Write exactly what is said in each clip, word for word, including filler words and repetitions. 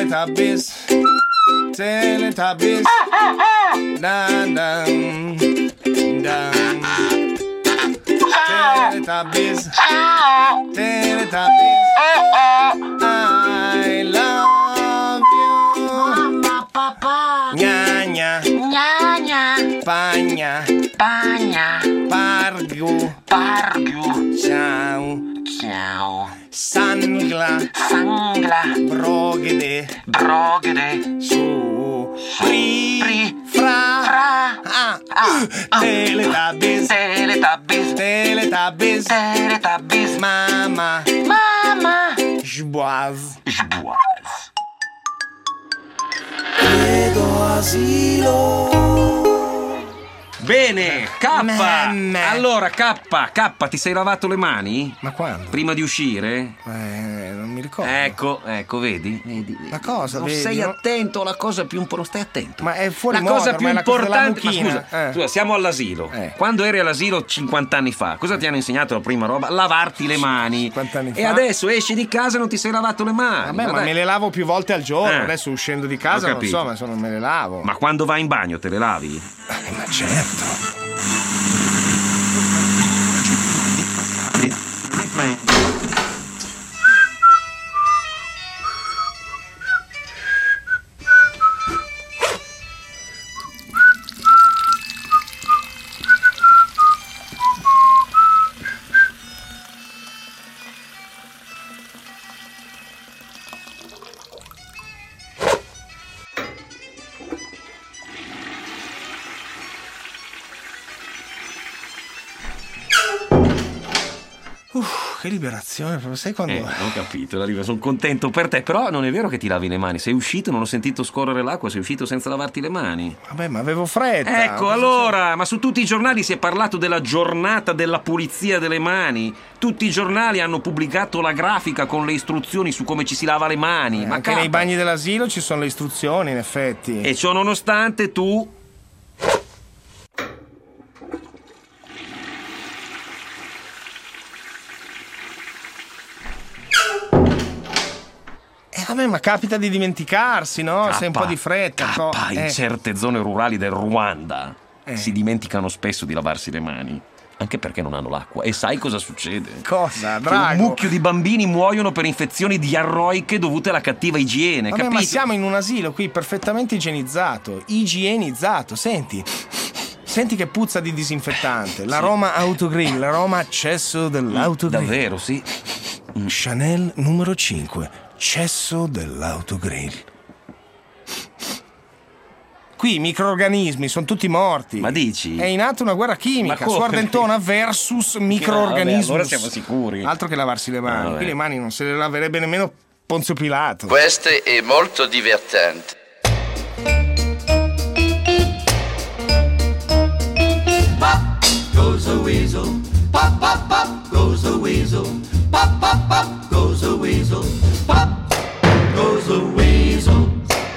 Teletubbies, Teletubbies, dun dun dun. Teletubbies, Teletubbies, I love you. Mamma, papà. Gna gna, Gna gna. pagna, Pagna. pargu, Pargu. ciao, Ciao. sangla, Sangla. brogede, Brogede. su, pri, Pri. fra, Fra. ah, Ah, ah. Teletubbies, Teletubbies. Teletubbies, Teletubbies. mama, Mamma. jboise. Jboise. Chiedo asilo. Bene, K. Memme. Allora, K, K, ti sei lavato le mani? Ma quando? Prima di uscire? Eh, non mi ricordo. Ecco, ecco, vedi? vedi Ma cosa, Non vedi? sei No? attento alla cosa più importante. Stai attento. Ma è fuori La moda, cosa più ormai, la cosa della importante. Ma mucchina. scusa, Eh. scusa, siamo all'asilo. Eh. Quando eri all'asilo cinquanta anni fa, cosa ti hanno insegnato la prima roba? Lavarti le mani. cinquanta anni E fa? adesso esci di casa e non ti sei lavato le mani. Vabbè, ma dai. me le lavo più volte al giorno. Eh. Adesso uscendo di casa Ho non capito. so, ma se non me le lavo. Ma quando vai in bagno te le lavi? Eh, ma certo. Uff, che liberazione, proprio sai quando... Eh, ho capito, la riva- sono contento per te, però non è vero che ti lavi le mani. Sei uscito, non ho sentito scorrere l'acqua, sei uscito senza lavarti le mani. Vabbè, ma avevo fretta. Ecco, Cosa allora, ma su tutti i giornali si è parlato della giornata della pulizia delle mani. Tutti i giornali hanno pubblicato la grafica con le istruzioni su come ci si lava le mani. c'è? ma Anche K, nei bagni dell'asilo ci sono le istruzioni, in effetti. E ciò nonostante tu... Eh, vabbè, ma capita di dimenticarsi, no? Sei un po' di fretta. K, co- in eh. certe zone rurali del Ruanda Eh. si dimenticano spesso di lavarsi le mani. Anche perché non hanno l'acqua. E sai cosa succede? Cosa, Che Drago? un mucchio di bambini muoiono per infezioni diarroiche dovute alla cattiva igiene, Vabbè, capito? ma siamo in un asilo qui perfettamente igienizzato, igienizzato, senti. Senti che puzza di disinfettante. L'aroma autogrill, l'aroma cesso dell'autogrill. Davvero, sì. Chanel numero cinque, cesso dell'autogrill. Qui i microrganismi sono tutti morti. Ma dici? È in atto una guerra Ma chimica, come? su Ardentona versus microrganismi. Vabbè, allora siamo sicuri. Altro che lavarsi le mani. Vabbè. Qui le mani non se le laverebbe nemmeno Ponzio Pilato. Questo è molto divertente. Goes the weasel, pop, pop, pop, goes the weasel, pop, pop, pop, goes the weasel, pop, goes the weasel.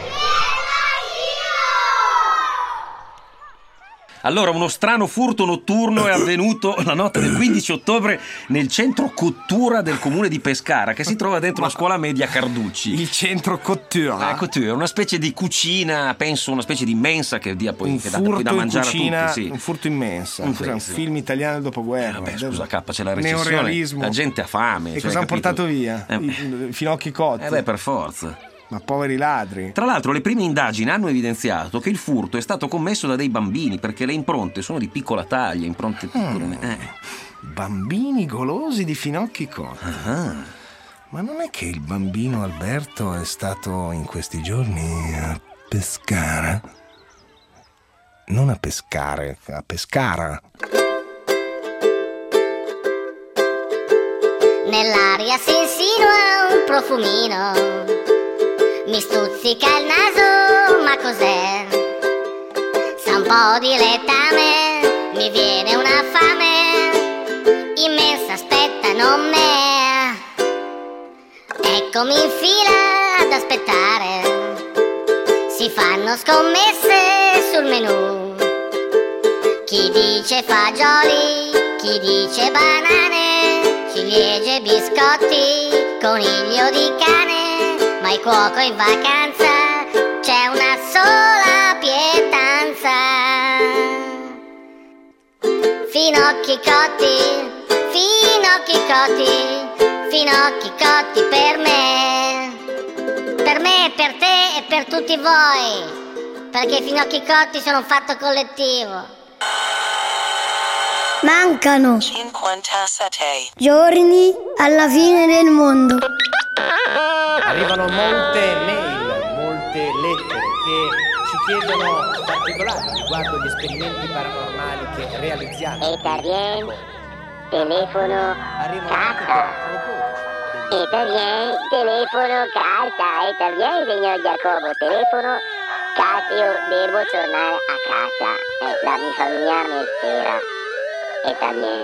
Allora, uno strano furto notturno è avvenuto la notte del quindici ottobre nel centro cottura del comune di Pescara, che si trova dentro la scuola media Carducci. Il centro cottura. Eh, couture, una specie di cucina, penso una specie di mensa che dia poi, un che dà furto poi da in mangiare cucina, a tutti, sì. un furto immensa. Un Cos'è, un sì. film italiano del dopoguerra. Vabbè, Del- scusa, K, c'è la recessione, neorealismo. la gente ha fame. E cioè, cosa hanno capito? portato via? Eh, I, i finocchi cotti. eh beh, per forza. Ma poveri ladri. Tra l'altro le prime indagini hanno evidenziato che il furto è stato commesso da dei bambini perché le impronte sono di piccola taglia, impronte piccole. Eh. Bambini golosi di finocchi cotti. Ah. Ma non è che il bambino Alberto è stato in questi giorni a Pescara? Non a pescare, a Pescara. Nell'aria si insinua un profumino, mi stuzzica il naso, ma cos'è? Sa un po' di letame, mi viene una fame immensa, aspettano me. Eccomi in fila ad aspettare, si fanno scommesse sul menù. Chi dice fagioli, chi dice banane, ciliegie, biscotti, coniglio di cane, vai cuoco in vacanza, c'è una sola pietanza. Finocchi cotti, finocchi cotti, finocchi cotti per me, per me, per te e per tutti voi, perché i finocchi cotti sono un fatto collettivo. Mancano cinquantasette giorni alla fine del mondo. Arrivano molte mail, molte lettere che ci chiedono particolari riguardo gli esperimenti paranormali che realizziamo. Eta bien, telefono, Arrivano anche casa. con proposte. Eta bien, telefono, casa. Eta bien, signor Giacomo, telefono, casa. Io devo tornare a casa. Eh, la mia famiglia mi spera. Eta bien.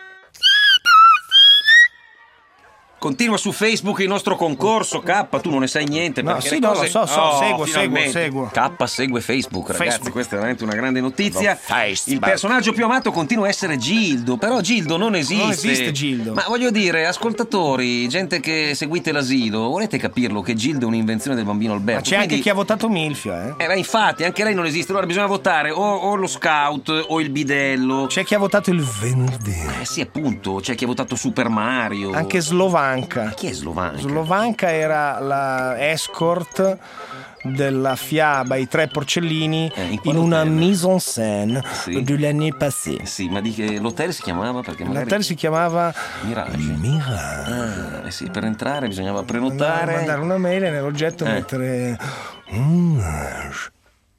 Continua su Facebook il nostro concorso. K, tu non ne sai niente. No, perché sì, le no, cose- lo so, so, Oh, seguo, finalmente. seguo, seguo. K segue Facebook, ragazzi, Facebook. questa è veramente una grande notizia. Lo Facebook. Il personaggio più amato continua a essere Gildo, però Gildo non esiste. Non esiste Gildo. Ma voglio dire, ascoltatori, gente che seguite l'asilo, volete capirlo che Gildo è un'invenzione del bambino Alberto? Ma c'è anche Quindi- chi ha votato Milfia, eh? Eh, beh, infatti, anche lei non esiste. Allora bisogna votare o, o lo scout o il bidello. C'è chi ha votato il venerdì. Eh sì, appunto, c'è chi ha votato Super Mario. Anche Slovanka. Chi è Slovanka? Slovanka era la escort della fiaba I Tre Porcellini Eh, in in, quale una hotel? mise en scène Sì. de l'année passée. Sì, ma di che l'hotel si chiamava? Perché magari... L'hotel si chiamava Mirage. Mirage. Ah, eh sì, per entrare bisognava Andare, prenotare. mandare una mail e nell'oggetto Eh. mettere Mirage.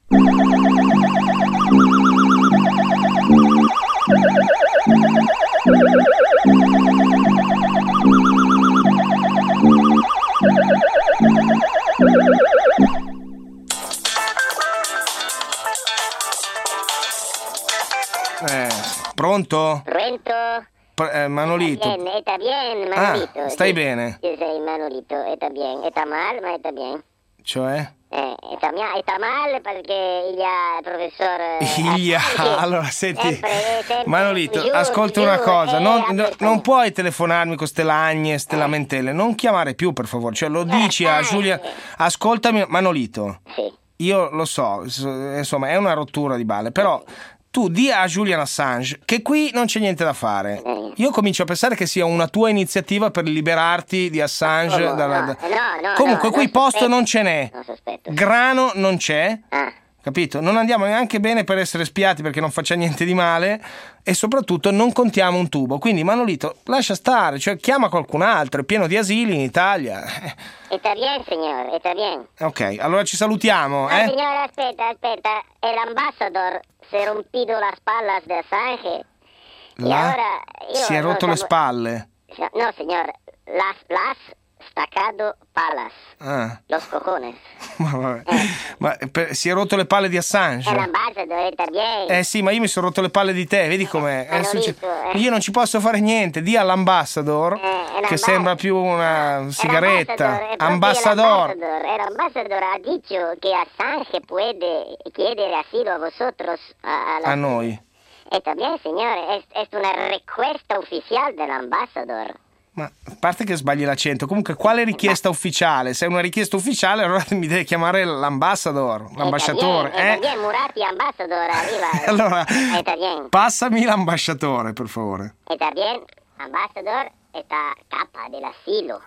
Eh, pronto? Pronto? Pr- eh, Manolito. Bien, está bien, Ah, Manolito. stai Sí, bene? Yo soy Manolito, está bien. Está mal, ma está bien. Cioè? Eh, está, mia- está mal perché il eh, professor... eh, Iglia, Assange allora senti, sempre- sempre Manolito, giù, ascolta giù, una cosa, eh, non, a no- questo- non puoi telefonarmi con ste lagne, ste lamentele, non chiamare più per favore, cioè lo dici a eh, Giulia, sì. ascoltami Manolito, Sì. io lo so, s- insomma è una rottura di balle, però tu di a Julian Assange che qui non c'è niente da fare, io comincio a pensare che sia una tua iniziativa per liberarti di Assange. No, dalla- no, no, Comunque no, qui non posto sospetto. non ce n'è, Non sospetto. grano non c'è. Ah, Capito? Non andiamo neanche bene per essere spiati perché non faccia niente di male e soprattutto non contiamo un tubo. Quindi Manolito, lascia stare, cioè chiama qualcun altro, è pieno di asili in Italia. está bien, señor, está bien. Ok, allora ci salutiamo, Ah, eh? señor, aspetta, aspetta. El ambassador se rompido las palas de Assange. Y La- ahora... io si è non rotto le siamo- spalle. No, señor, las, las staccado palas. Ah, Los cojones. ma vabbè. Ma per- si è rotto le palle di Assange? El ambassador está bien. Eh sì, ma io mi sono rotto le palle di te, vedi com'è? È Manolito, succe- eh. Io non ci posso fare niente, di all'ambassador, Eh, che l'ambas- sembra più una El sigaretta. ambassador, è proprio Ambassador. El ambassador, el ambassador ha dicho que Assange puede chiedere asilo a vosotros. A, a la- A noi. Está bien, señor, es, es una requesta oficial del ambassador. Ma a parte che sbagli l'accento, comunque quale richiesta ufficiale? Se è una richiesta ufficiale allora mi deve chiamare l'ambassador, l'ambasciatore, Está bien, eh? está bien, Murati ambassador arriba. Allora, Está bien, passami l'ambasciatore, per favore. está bien, ambassador, está capa del asilo.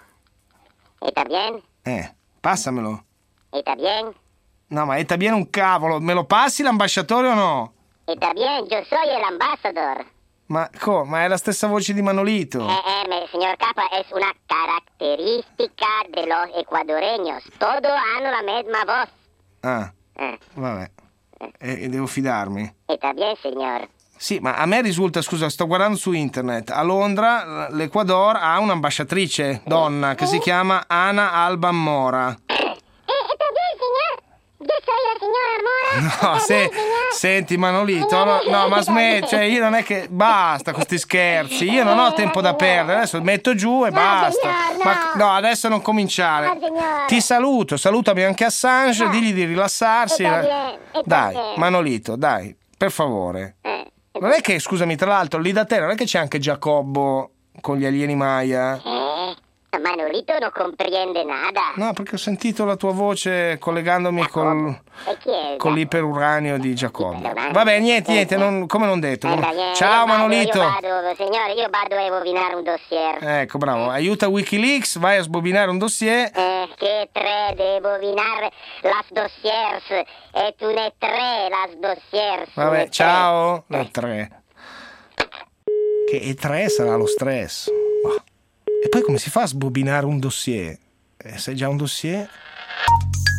Está bien, Eh, passamelo. está bien, No, ma è bien un cavolo, me lo passi l'ambasciatore o no? está bien, yo soy el ambassador. Ma co? Ma è la stessa voce di Manolito. Eh, eh, me- señor Capa, es una característica de los ecuadoreños. Todos hanno la misma voz. Ah, Eh, vabbè. E, e devo fidarmi. está bien, señor. Sì, ma a me risulta, scusa, sto guardando su internet, a Londra l'Ecuador ha un'ambasciatrice donna che si chiama Ana Alban Mora. Eh, está bien, señor. Yo soy la señora Mora. No, Está se, bien, señor. senti Manolito, no, no, ma smetti, cioè io non è che basta con questi scherzi, io non ho tempo da perdere, adesso metto giù e basta. signor, Ma no. no, adesso non cominciare. No, signore. Ti saluto, salutami anche Assange, digli di rilassarsi. Sta bien, sta Dai, bien. Manolito, dai, per favore. Eh, Non è che, scusami, tra l'altro, lì da te non è che c'è anche Giacobbo con gli alieni Maya? eh, Manolito non comprende nada. No, perché ho sentito la tua voce collegandomi col, E chi è? con l'iperuranio di Giacomo. Iperuranio? Vabbè, niente, niente, non- come non detto. Eh, come- dai, eh, Ciao io vado, Manolito. Io vado, signore, io vado a rovinare un dossier. Ecco, bravo. Aiuta Wikileaks, vai a sbobinare un dossier. Eh, che tre devo rovinare las dossiers. E tu ne tre las dossiers. Vabbè, ne tre. ciao. Le tre. Che e tre sarà lo stress. Ma- E poi come si fa a sbobinare un dossier? Eh, sai già un dossier?